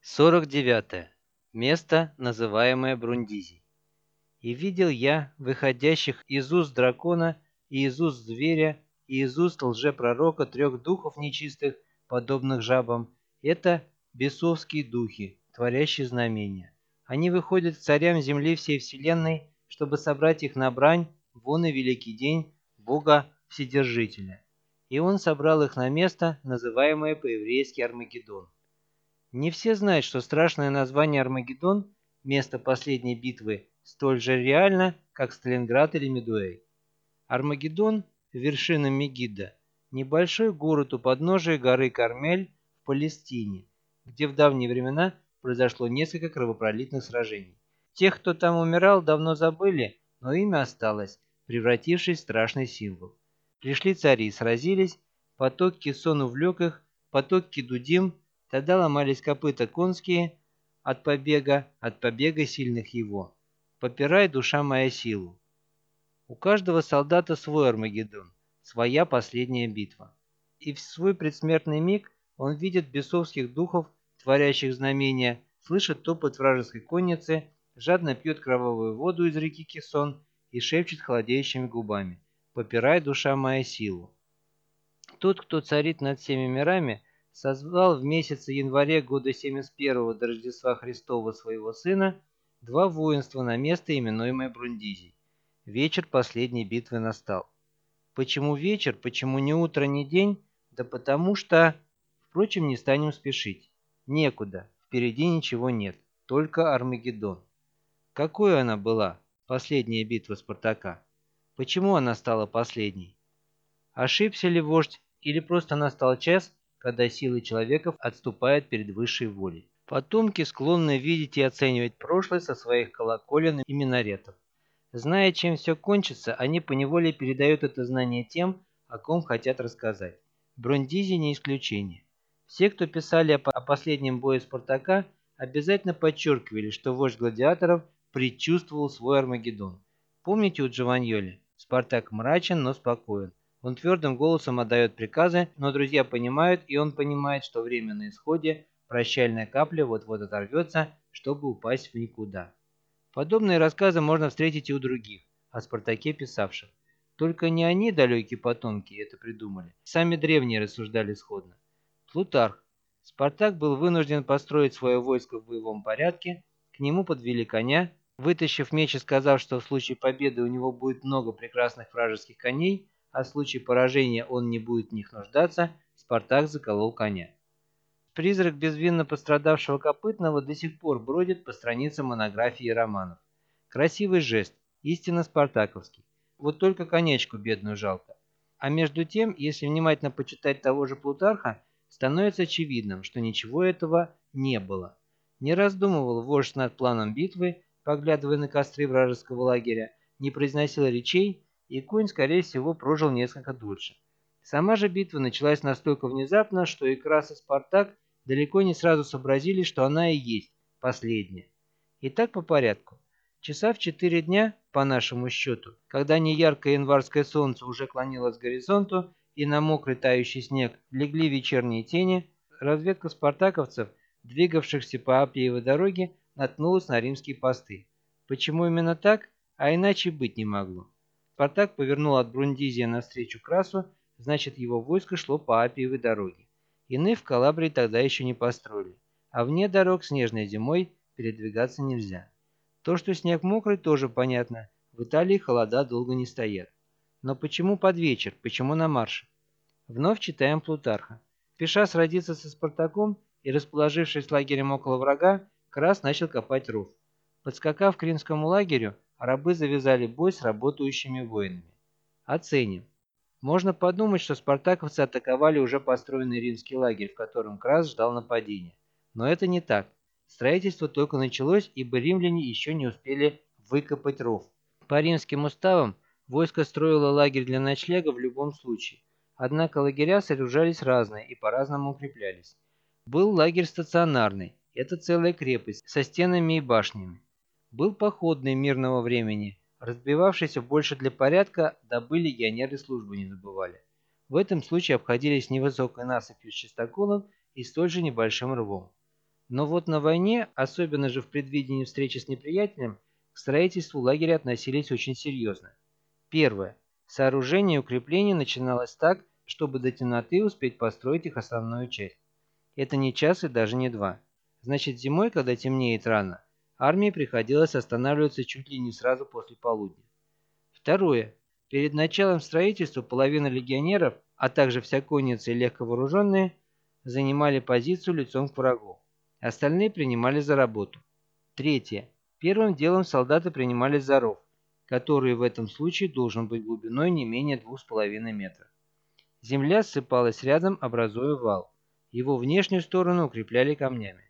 49. Место, называемое Брундизий. «И видел я выходящих из уст дракона, и из уст зверя, и из уст лжепророка 3 духов нечистых, подобных жабам. Это бесовские духи, творящие знамения. Они выходят к царям земли всей вселенной, чтобы собрать их на брань, вон и великий день Бога Вседержителя. И он собрал их на место, называемое по-еврейски Армагеддон. Не все знают, что страшное название Армагеддон, место последней битвы, столь же реально, как Сталинград или Мидуэй. Армагеддон, вершина Мегиддо, небольшой город у подножия горы Кармель в Палестине, где в давние времена произошло несколько кровопролитных сражений. Тех, кто там умирал, давно забыли, но имя осталось, превратившись в страшный символ. Пришли цари, сразились, поток Кисон увлек их, поток Кедудим. Тогда ломались копыта конские от побега сильных его. Попирай, душа моя, силу. У каждого солдата свой Армагеддон, своя последняя битва. И в свой предсмертный миг он видит бесовских духов, творящих знамения, слышит топот вражеской конницы, жадно пьет кровавую воду из реки Кисон и шепчет холодеющими губами: «Попирай, душа моя, силу». Тот, кто царит над всеми мирами, созвал в месяце январе года 71 до Рождества Христова своего сына 2 воинства на место, именуемое Брундизий. Вечер последней битвы настал. Почему вечер, почему не утро, не день? Да потому что... Впрочем, не станем спешить. Некуда, впереди ничего нет, только Армагеддон. Какой она была, последняя битва Спартака? Почему она стала последней? Ошибся ли вождь, или просто настал час, когда силы человека отступают перед высшей волей? Потомки склонны видеть и оценивать прошлое со своих колоколен и минаретов. Зная, чем все кончится, они поневоле передают это знание тем, о ком хотят рассказать. Брундизий не исключение. Все, кто писали о последнем бое Спартака, обязательно подчеркивали, что вождь гладиаторов предчувствовал свой Армагеддон. Помните у Джованьоли? Спартак мрачен, но спокоен. Он твердым голосом отдает приказы, но друзья понимают, и он понимает, что время на исходе, прощальная капля вот-вот оторвется, чтобы упасть в никуда. Подобные рассказы можно встретить и у других, о Спартаке писавших. Только не они, далекие потомки, это придумали. Сами древние рассуждали сходно. Плутарх. Спартак был вынужден построить свое войско в боевом порядке, к нему подвели коня, вытащив меч и сказав, что в случае победы у него будет много прекрасных вражеских коней, а в случае поражения он не будет в них нуждаться, Спартак заколол коня. Призрак безвинно пострадавшего копытного до сих пор бродит по страницам монографий и романов. Красивый жест, истинно спартаковский. Вот только конячку бедную жалко. А между тем, если внимательно почитать того же Плутарха, становится очевидным, что ничего этого не было. Не раздумывал вождь над планом битвы, поглядывая на костры вражеского лагеря, не произносил речей, и конь, скорее всего, прожил несколько дольше. Сама же битва началась настолько внезапно, что и Крас и Спартак далеко не сразу сообразили, что она и есть последняя. Итак, по порядку. Часа в 4 дня, по нашему счету, когда неяркое январское солнце уже клонилось к горизонту и на мокрый тающий снег легли вечерние тени, разведка спартаковцев, двигавшихся по Аппиевой дороге, наткнулась на римские посты. Почему именно так? А иначе быть не могло. Спартак повернул от Брундизия навстречу Красу, значит, его войско шло по Аппиевой дороге. Иные в Калабрии тогда еще не построили, а вне дорог снежной зимой передвигаться нельзя. То, что снег мокрый, тоже понятно. В Италии холода долго не стоят. Но почему под вечер? Почему на марше? Вновь читаем Плутарха. Спеша сразиться со Спартаком и расположившись лагерем около врага, Крас начал копать ров. Подскакав к римскому лагерю, рабы завязали бой с работающими воинами. Оценим. Можно подумать, что спартаковцы атаковали уже построенный римский лагерь, в котором Крас ждал нападения. Но это не так. Строительство только началось, ибо римляне еще не успели выкопать ров. По римским уставам войско строило лагерь для ночлега в любом случае. Однако лагеря сооружались разные и по-разному укреплялись. Был лагерь стационарный, это целая крепость со стенами и башнями. Был походный мирного времени, разбивавшийся больше для порядка, дабы легионеры службу не забывали. В этом случае обходились невысокой насыпью с чистоколом и столь же небольшим рвом. Но вот на войне, особенно же в предвидении встречи с неприятелем, к строительству лагеря относились очень серьезно. Первое. Сооружение и укрепление начиналось так, чтобы до темноты успеть построить их основную часть. Это не час и даже не два. Значит, зимой, когда темнеет рано, армии приходилось останавливаться чуть ли не сразу после полудня. Второе. Перед началом строительства половина легионеров, а также вся конница и легковооруженные, занимали позицию лицом к врагу. Остальные принимали за работу. Третье. Первым делом солдаты принимались за ров, который в этом случае должен быть глубиной не менее 2,5 метра. Земля ссыпалась рядом, образуя вал. Его внешнюю сторону укрепляли камнями.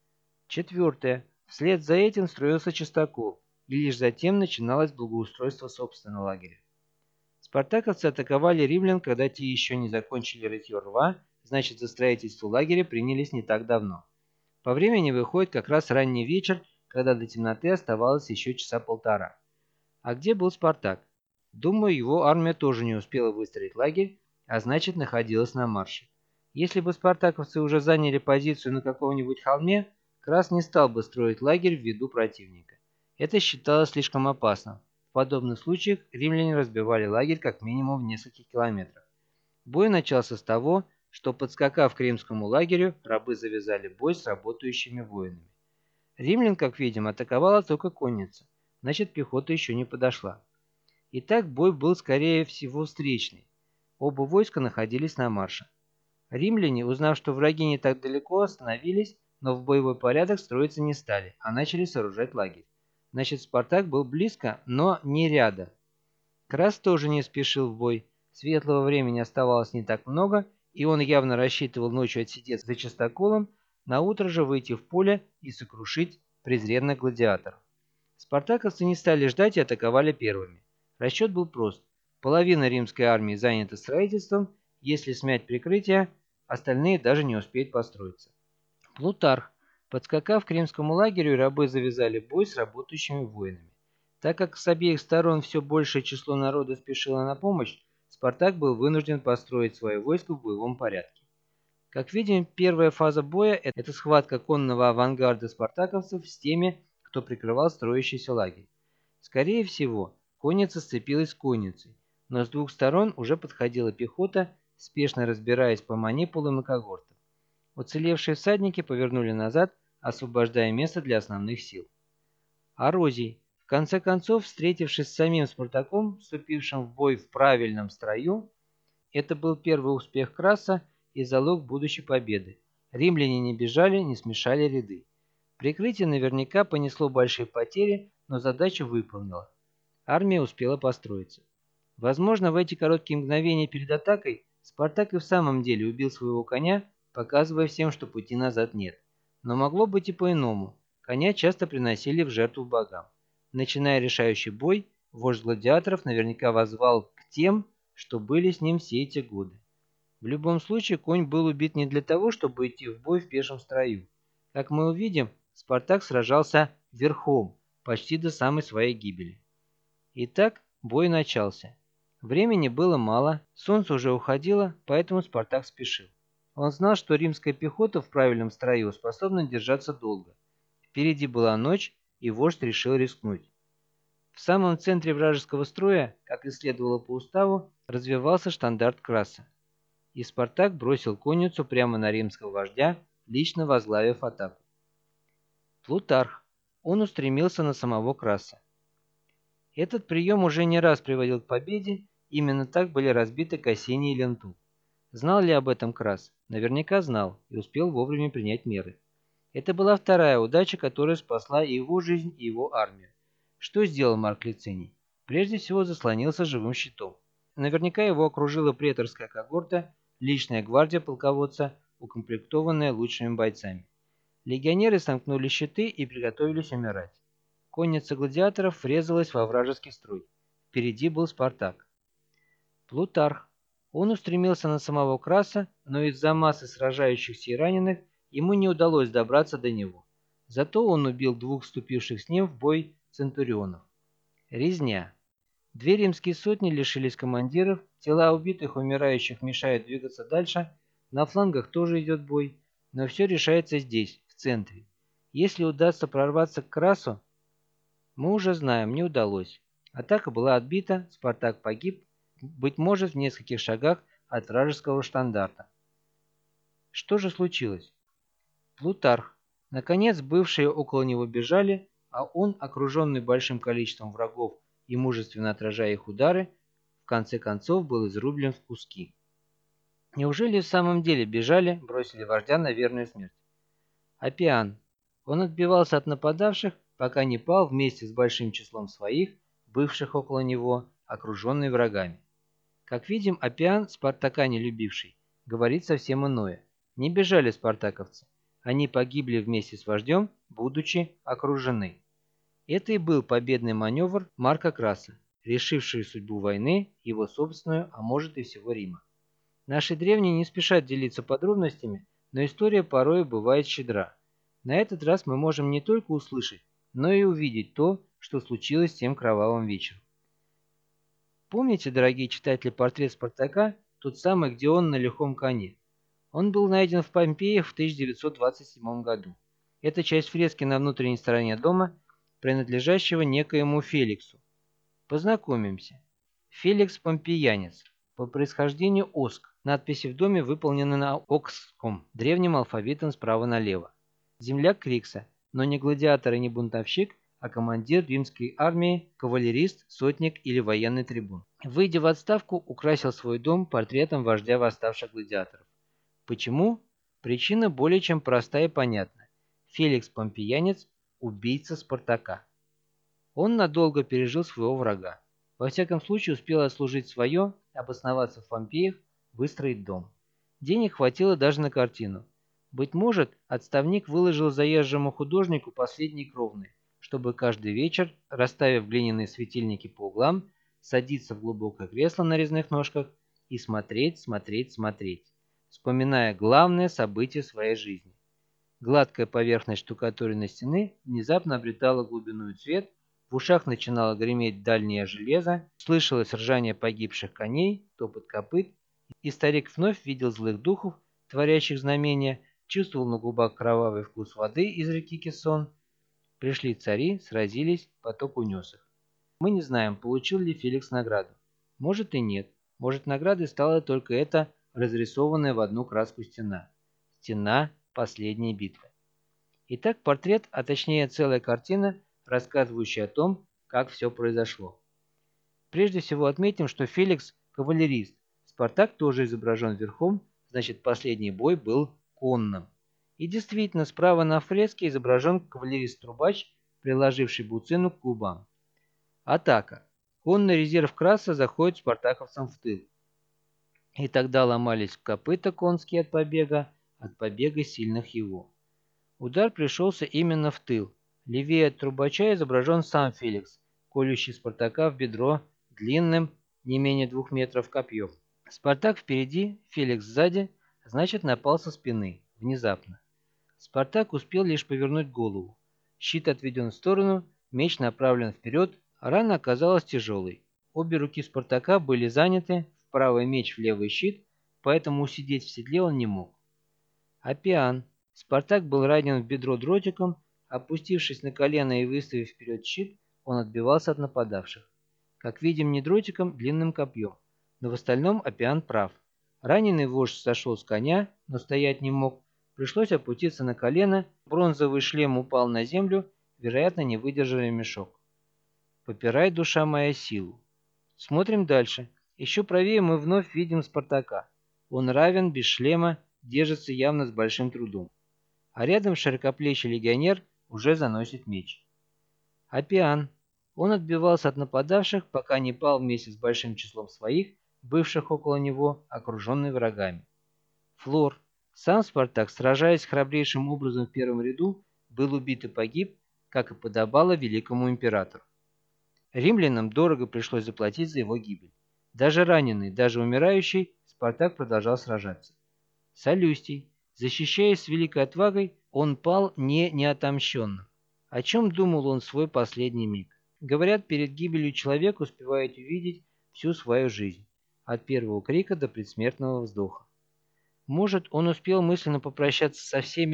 Четвертое. Вслед за этим строился частокол, и лишь затем начиналось благоустройство собственного лагеря. Спартаковцы атаковали римлян, когда те еще не закончили рытье рва, значит, за строительство лагеря принялись не так давно. По времени выходит как раз ранний вечер, когда до темноты оставалось еще часа полтора. А где был Спартак? Думаю, его армия тоже не успела выстроить лагерь, а значит, находилась на марше. Если бы спартаковцы уже заняли позицию на каком-нибудь холме, Крас не стал бы строить лагерь в виду противника. Это считалось слишком опасным. В подобных случаях римляне разбивали лагерь как минимум в нескольких километрах. Бой начался с того, что, подскакав к римскому лагерю, рабы завязали бой с работающими воинами. Римлян, как видим, атаковала только конница, значит, пехота еще не подошла. Итак, бой был, скорее всего, встречный. Оба войска находились на марше. Римляне, узнав, что враги не так далеко, остановились, но в боевой порядок строиться не стали, а начали сооружать лагерь. Значит, Спартак был близко, но не рядом. Крас тоже не спешил в бой. Светлого времени оставалось не так много, и он явно рассчитывал ночью отсидеться за частоколом, наутро же выйти в поле и сокрушить презренных гладиаторов. Спартаковцы не стали ждать и атаковали первыми. Расчет был прост. Половина римской армии занята строительством, если смять прикрытие, остальные даже не успеют построиться. Плутарх. Подскакав к римскому лагерю, рабы завязали бой с работающими воинами. Так как с обеих сторон все большее число народа спешило на помощь, Спартак был вынужден построить свое войско в боевом порядке. Как видим, первая фаза боя – это схватка конного авангарда спартаковцев с теми, кто прикрывал строящийся лагерь. Скорее всего, конница сцепилась с конницей, но с двух сторон уже подходила пехота, спешно разбираясь по манипулам и когортам. Уцелевшие всадники повернули назад, освобождая место для основных сил. Арозий. В конце концов, встретившись с самим Спартаком, вступившим в бой в правильном строю, это был первый успех Краса и залог будущей победы. Римляне не бежали, не смешали ряды. Прикрытие наверняка понесло большие потери, но задачу выполнило. Армия успела построиться. Возможно, в эти короткие мгновения перед атакой Спартак и в самом деле убил своего коня, показывая всем, что пути назад нет. Но могло быть и по-иному. Коня часто приносили в жертву богам. Начиная решающий бой, вождь гладиаторов наверняка воззвал к тем, что были с ним все эти годы. В любом случае, конь был убит не для того, чтобы идти в бой в пешем строю. Как мы увидим, Спартак сражался верхом, почти до самой своей гибели. Итак, бой начался. Времени было мало, солнце уже уходило, поэтому Спартак спешил. Он знал, что римская пехота в правильном строю способна держаться долго. Впереди была ночь, и вождь решил рискнуть. В самом центре вражеского строя, как и следовало по уставу, развивался штандарт Краса. И Спартак бросил конницу прямо на римского вождя, лично возглавив атаку. Плутарх. Он устремился на самого Краса. Этот прием уже не раз приводил к победе, именно так были разбиты Кассини и Лентул. Знал ли об этом Крас? Наверняка знал и успел вовремя принять меры. Это была вторая удача, которая спасла и его жизнь, и его армию. Что сделал Марк Лициний? Прежде всего заслонился живым щитом. Наверняка его окружила преторская когорта, личная гвардия полководца, укомплектованная лучшими бойцами. Легионеры сомкнули щиты и приготовились умирать. Конница гладиаторов врезалась во вражеский строй. Впереди был Спартак. Плутарх. Он устремился на самого Краса, но из-за массы сражающихся и раненых ему не удалось добраться до него. Зато он убил двух вступивших с ним в бой центурионов. Резня. Две римские сотни лишились командиров, тела убитых и умирающих мешают двигаться дальше, на флангах тоже идет бой, но все решается здесь, в центре. Если удастся прорваться к Красу, мы уже знаем, не удалось. Атака была отбита, Спартак погиб, быть может, в нескольких шагах от вражеского штандарта. Что же случилось? Плутарх. Наконец, бывшие около него бежали, а он, окруженный большим количеством врагов и мужественно отражая их удары, в конце концов был изрублен в куски. Неужели в самом деле бежали, бросили вождя на верную смерть? Аппиан. Он отбивался от нападавших, пока не пал вместе с большим числом своих, бывших около него, окруженный врагами. Как видим, Аппиан, Спартака не любивший, говорит совсем иное. Не бежали спартаковцы. Они погибли вместе с вождем, будучи окружены. Это и был победный маневр Марка Краса, решивший судьбу войны, его собственную, а может и всего Рима. Наши древние не спешат делиться подробностями, но история порой бывает щедра. На этот раз мы можем не только услышать, но и увидеть то, что случилось тем кровавым вечером. Помните, дорогие читатели, портрет Спартака, тот самый, где он на лихом коне? Он был найден в Помпеях в 1927 году. Это часть фрески на внутренней стороне дома, принадлежащего некоему Феликсу. Познакомимся. Феликс Помпеянец. По происхождению Оск. Надписи в доме выполнены на окском, древнем алфавитом справа налево. Земляк Крикса, но не гладиатор и не бунтовщик, а командир римской армии, кавалерист, сотник или военный трибун. Выйдя в отставку, украсил свой дом портретом вождя восставших гладиаторов. Почему? Причина более чем проста и понятна. Феликс Помпеянец – убийца Спартака. Он надолго пережил своего врага. Во всяком случае успел отслужить свое, обосноваться в Помпеях, выстроить дом. Денег хватило даже на картину. Быть может, отставник выложил заезжему художнику последние кровные, чтобы каждый вечер, расставив глиняные светильники по углам, садиться в глубокое кресло на резных ножках и смотреть, вспоминая главное событие своей жизни. Гладкая поверхность штукатуренной стены внезапно обретала глубину и цвет, в ушах начинало греметь дальнее железо, слышалось ржание погибших коней, топот копыт, и старик вновь видел злых духов, творящих знамения, чувствовал на губах кровавый вкус воды из реки Кессон. Пришли цари, сразились, поток унес их. Мы не знаем, получил ли Феликс награду. Может и нет. Может, наградой стала только эта разрисованная в одну краску стена. Стена последней битвы. Итак, портрет, а точнее целая картина, рассказывающая о том, как все произошло. Прежде всего отметим, что Феликс – кавалерист. Спартак тоже изображен верхом, значит последний бой был конным. И действительно, справа на фреске изображен кавалерист-трубач, приложивший буцину к губам. Атака. Конный резерв Краса заходит спартаковцам в тыл. И тогда ломались копыта конские от побега сильных его. Удар пришелся именно в тыл. Левее от трубача изображен сам Феликс, колющий Спартака в бедро длинным, не менее 2 метров копьем. Спартак впереди, Феликс сзади, значит напал со спины, внезапно. Спартак успел лишь повернуть голову. Щит отведен в сторону, меч направлен вперед, а рана оказалась тяжелой. Обе руки Спартака были заняты, в правый меч, в левый щит, поэтому усидеть в седле он не мог. Аппиан. Спартак был ранен в бедро дротиком, опустившись на колено и выставив вперед щит, он отбивался от нападавших. Как видим, не дротиком, длинным копьем. Но в остальном Аппиан прав. Раненый вождь сошел с коня, но стоять не мог. Пришлось опуститься на колено, бронзовый шлем упал на землю, вероятно, не выдержали мешок. Попирай, душа моя, силу. Смотрим дальше. Еще правее мы вновь видим Спартака. Он равен, без шлема, держится явно с большим трудом. А рядом широкоплечий легионер уже заносит меч. Аппиан. Он отбивался от нападавших, пока не пал вместе с большим числом своих, бывших около него, окруженный врагами. Флор. Сам Спартак, сражаясь храбрейшим образом в первом ряду, был убит и погиб, как и подобало великому императору. Римлянам дорого пришлось заплатить за его гибель. Даже раненый, даже умирающий, Спартак продолжал сражаться. Солюстий. Защищаясь с великой отвагой, он пал не неотомщенным. О чем думал он в свой последний миг? Говорят, перед гибелью человек успевает увидеть всю свою жизнь, от первого крика до предсмертного вздоха. Может, он успел мысленно попрощаться со всеми,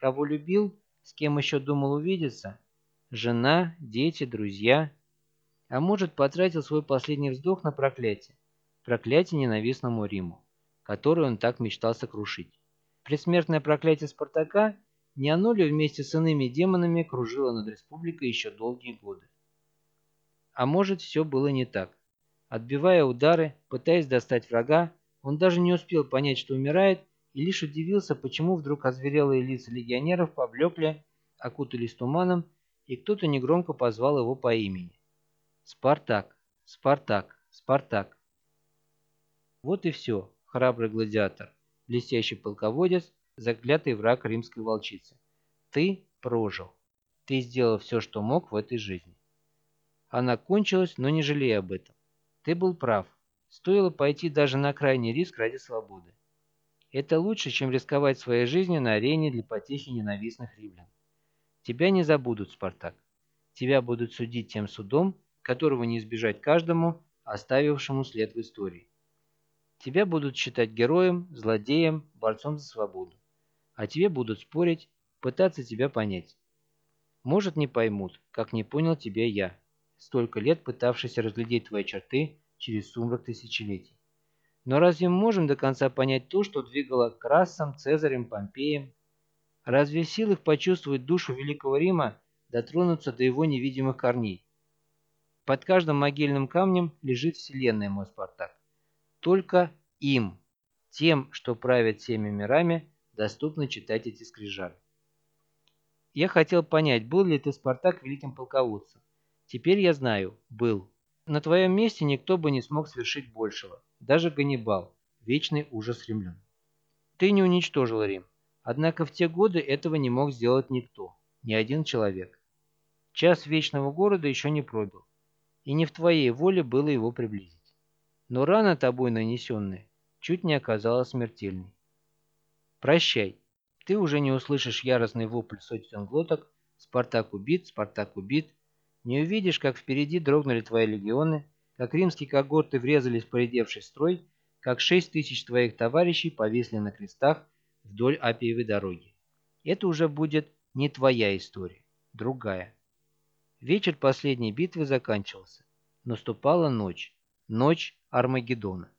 кого любил, с кем еще думал увидеться? Жена, дети, друзья. А может, потратил свой последний вздох на проклятие. Проклятие ненавистному Риму, которое он так мечтал сокрушить. Предсмертное проклятие Спартака, не оно ли вместе с иными демонами кружило над республикой еще долгие годы? А может, все было не так. Отбивая удары, пытаясь достать врага, он даже не успел понять, что умирает, и лишь удивился, почему вдруг озверелые лица легионеров поблекли, окутались туманом, и кто-то негромко позвал его по имени. «Спартак! Спартак! Спартак!» Вот и все, храбрый гладиатор, блестящий полководец, заклятый враг римской волчицы. Ты прожил. Ты сделал все, что мог в этой жизни. Она кончилась, но не жалей об этом. Ты был прав. Стоило пойти даже на крайний риск ради свободы. Это лучше, чем рисковать своей жизнью на арене для потехи ненавистных римлян. Тебя не забудут, Спартак. Тебя будут судить тем судом, которого не избежать каждому, оставившему след в истории. Тебя будут считать героем, злодеем, борцом за свободу. А тебе будут спорить, пытаться тебя понять. Может, не поймут, как не понял тебя я, столько лет пытавшийся разглядеть твои черты через сумрак тысячелетий. Но разве мы можем до конца понять то, что двигало Крассом, Цезарем, Помпеем? Разве в силах почувствовать душу Великого Рима, дотронуться до его невидимых корней? Под каждым могильным камнем лежит вселенная, мой Спартак. Только им, тем, что правят всеми мирами, доступно читать эти скрижали. Я хотел понять, был ли ты, Спартак, великим полководцем. Теперь я знаю, был. На твоем месте никто бы не смог совершить большего. Даже Ганнибал, вечный ужас римлян. Ты не уничтожил Рим. Однако в те годы этого не мог сделать никто, ни один человек. Час вечного города еще не пробил, и не в твоей воле было его приблизить. Но рана тобой нанесенная чуть не оказалась смертельной. Прощай. Ты уже не услышишь яростный вопль сотен глоток «Спартак убит! Спартак убит!». Не увидишь, как впереди дрогнули твои легионы, как римские когорты врезались в поредевший строй, как 6000 твоих товарищей повисли на крестах вдоль Аппиевой дороги. Это уже будет не твоя история, другая. Вечер последней битвы заканчивался. Наступала ночь. Ночь Армагеддона.